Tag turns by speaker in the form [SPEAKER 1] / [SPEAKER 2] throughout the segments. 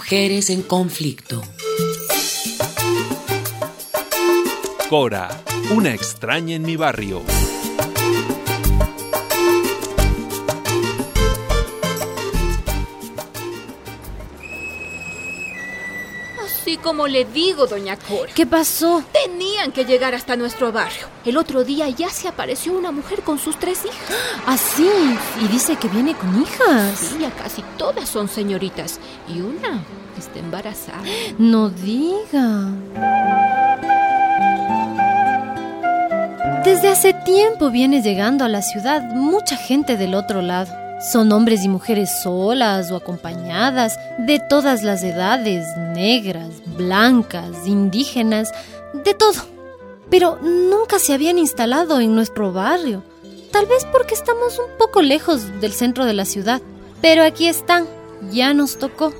[SPEAKER 1] Mujeres en conflicto.
[SPEAKER 2] Cora, una extraña en mi barrio.
[SPEAKER 3] Así como le digo, doña Cora.
[SPEAKER 4] ¿Qué pasó?
[SPEAKER 3] Tenían que llegar hasta nuestro barrio. El otro día ya se apareció una mujer con sus 3 hijas.
[SPEAKER 4] ¿Ah, sí? ¿Y dice que viene con hijas?
[SPEAKER 3] Sí, ya casi todas son señoritas. Y una está embarazada.
[SPEAKER 4] No diga. Desde hace tiempo viene llegando a la ciudad mucha gente del otro lado. Son hombres y mujeres solas o acompañadas, de todas las edades, negras, blancas, indígenas, de todo. Pero nunca se habían instalado en nuestro barrio, tal vez porque estamos un poco lejos del centro de la ciudad. Pero aquí están, ya nos tocó.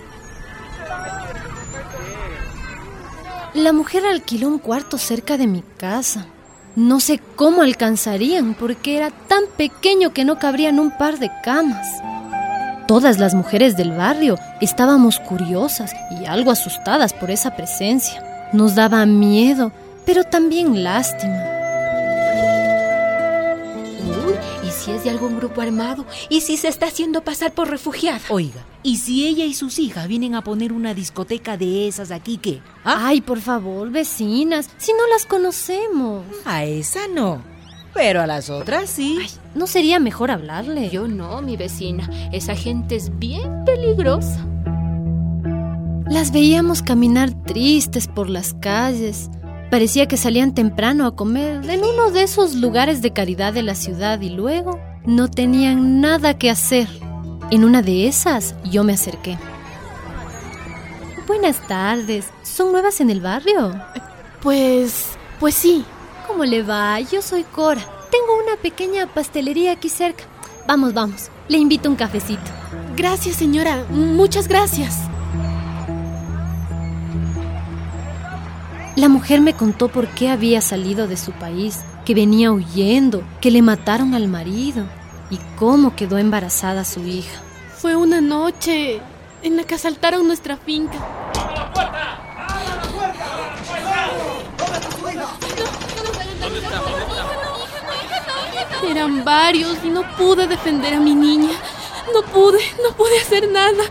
[SPEAKER 4] La mujer alquiló un cuarto cerca de mi casa. No sé cómo alcanzarían porque era tan pequeño que no cabrían un par de camas. Todas las mujeres del barrio estábamos curiosas y algo asustadas por esa presencia. Nos daba miedo, pero también lástima.
[SPEAKER 3] Uy, ¿y si es de algún grupo armado? ¿Y si se está haciendo pasar por refugiada?
[SPEAKER 5] Oiga, ¿y si ella y sus hijas vienen a poner una discoteca de esas aquí, qué? ¿Ah?
[SPEAKER 4] Ay, por favor, vecinas, si no las conocemos.
[SPEAKER 5] A esa no, pero a las otras sí.
[SPEAKER 4] Ay, ¿no sería mejor hablarle?
[SPEAKER 3] Yo no, mi vecina. Esa gente es bien peligrosa.
[SPEAKER 4] Las veíamos caminar tristes por las calles. Parecía que salían temprano a comer en uno de esos lugares de caridad de la ciudad y luego no tenían nada que hacer. En una de esas yo me acerqué. Buenas tardes. ¿Son nuevas en el barrio?
[SPEAKER 6] Pues sí.
[SPEAKER 4] ¿Cómo le va? Yo soy Cora. Tengo una pequeña pastelería aquí cerca. Vamos. Le invito un cafecito.
[SPEAKER 6] Gracias, señora. Muchas gracias.
[SPEAKER 4] La mujer me contó por qué había salido de su país, que venía huyendo, que le mataron al marido y cómo quedó embarazada su hija.
[SPEAKER 6] Fue una noche en la que asaltaron nuestra finca.
[SPEAKER 2] ¡Abre la puerta!
[SPEAKER 6] Eran varios y no pude defender a mi niña. No pude hacer nada.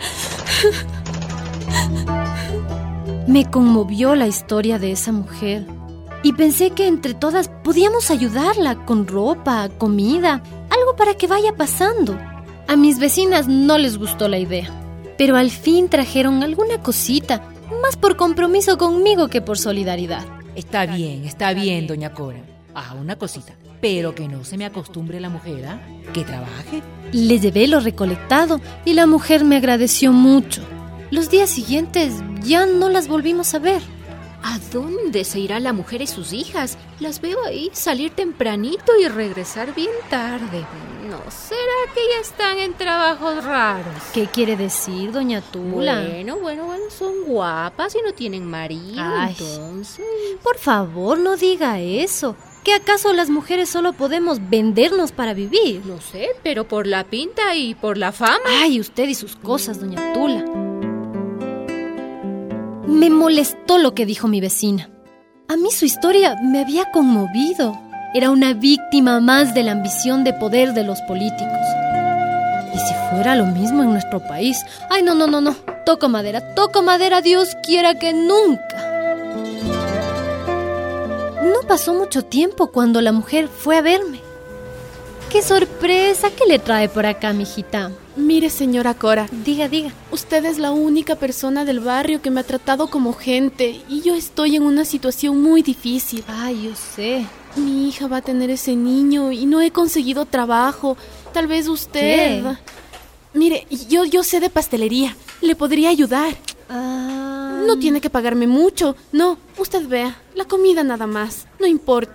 [SPEAKER 4] Me conmovió la historia de esa mujer y pensé que entre todas podíamos ayudarla con ropa, comida, algo para que vaya pasando. A mis vecinas no les gustó la idea, pero al fin trajeron alguna cosita, más por compromiso conmigo que por solidaridad.
[SPEAKER 5] Está bien, doña Cora. Una cosita, pero que no se me acostumbre la mujer, ¿ah? Que trabaje.
[SPEAKER 4] Le llevé lo recolectado y la mujer me agradeció mucho. Los días siguientes ya no las volvimos a ver.
[SPEAKER 3] ¿A dónde se irá la mujer y sus hijas? Las veo ahí salir tempranito y regresar bien tarde. ¿No será que ya están en trabajos raros?
[SPEAKER 4] ¿Qué quiere decir, doña Tula?
[SPEAKER 3] Bueno, son guapas y no tienen marido.
[SPEAKER 4] Ay,
[SPEAKER 3] entonces...
[SPEAKER 4] Por favor, no diga eso. ¿Qué acaso las mujeres solo podemos vendernos para vivir?
[SPEAKER 3] No sé, pero por la pinta y por la fama.
[SPEAKER 4] Ay, usted y sus cosas, doña Tula. Me molestó lo que dijo mi vecina. A mí su historia me había conmovido. Era una víctima más de la ambición de poder de los políticos. ¿Y si fuera lo mismo en nuestro país? Ay, no. Toco madera, Dios quiera que nunca. No pasó mucho tiempo cuando la mujer fue a verme. ¡Qué sorpresa! ¿Qué le trae por acá, mijita?
[SPEAKER 6] Mire, señora Cora.
[SPEAKER 4] Diga.
[SPEAKER 6] Usted es la única persona del barrio que me ha tratado como gente y yo estoy en una situación muy difícil.
[SPEAKER 4] Ay, yo sé.
[SPEAKER 6] Mi hija va a tener ese niño y no he conseguido trabajo. Tal vez usted...
[SPEAKER 4] ¿Qué?
[SPEAKER 6] Mire, yo sé de pastelería. Le podría ayudar. No tiene que pagarme mucho. No, usted vea. La comida nada más. No importa.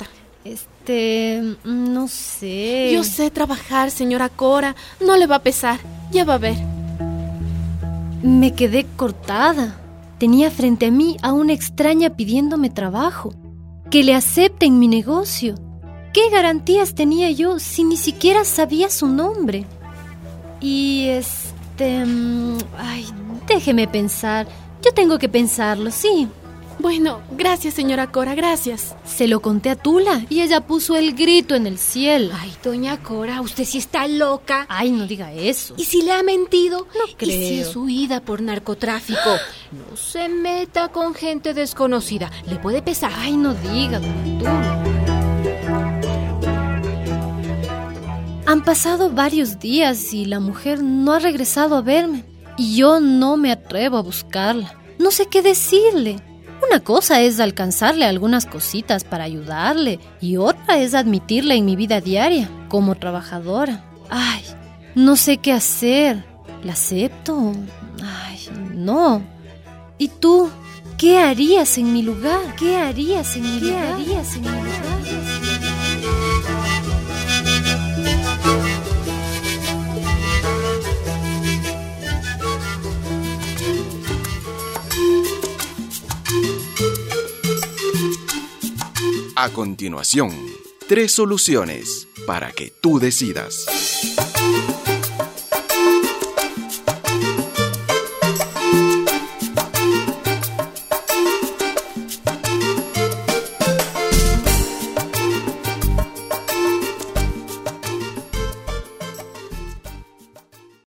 [SPEAKER 4] No sé.
[SPEAKER 6] Yo sé trabajar, señora Cora. No le va a pesar. Ya va a ver.
[SPEAKER 4] Me quedé cortada. Tenía frente a mí a una extraña pidiéndome trabajo. Que le acepten mi negocio. ¿Qué garantías tenía yo si ni siquiera sabía su nombre? Y Déjeme pensar. Yo tengo que pensarlo, sí.
[SPEAKER 6] Bueno, gracias, señora Cora, gracias.
[SPEAKER 4] Se lo conté a Tula y ella puso el grito en el cielo.
[SPEAKER 3] Ay, doña Cora, usted sí está loca.
[SPEAKER 4] Ay, no diga eso.
[SPEAKER 3] ¿Y si le ha mentido?
[SPEAKER 4] No creo.
[SPEAKER 3] ¿Y si es huida por narcotráfico? No se meta con gente desconocida. Le puede pesar.
[SPEAKER 4] Ay, no diga, doña Tula. Han pasado varios días y la mujer no ha regresado a verme. Y yo no me atrevo a buscarla. No sé qué decirle. Una cosa es alcanzarle algunas cositas para ayudarle y otra es admitirla en mi vida diaria como trabajadora. Ay, no sé qué hacer. ¿La acepto? Ay, no. ¿Y tú? ¿Qué harías en mi lugar? ¿Qué harías en mi lugar? ¿Qué harías en mi lugar?
[SPEAKER 2] A continuación, 3 soluciones para que tú decidas.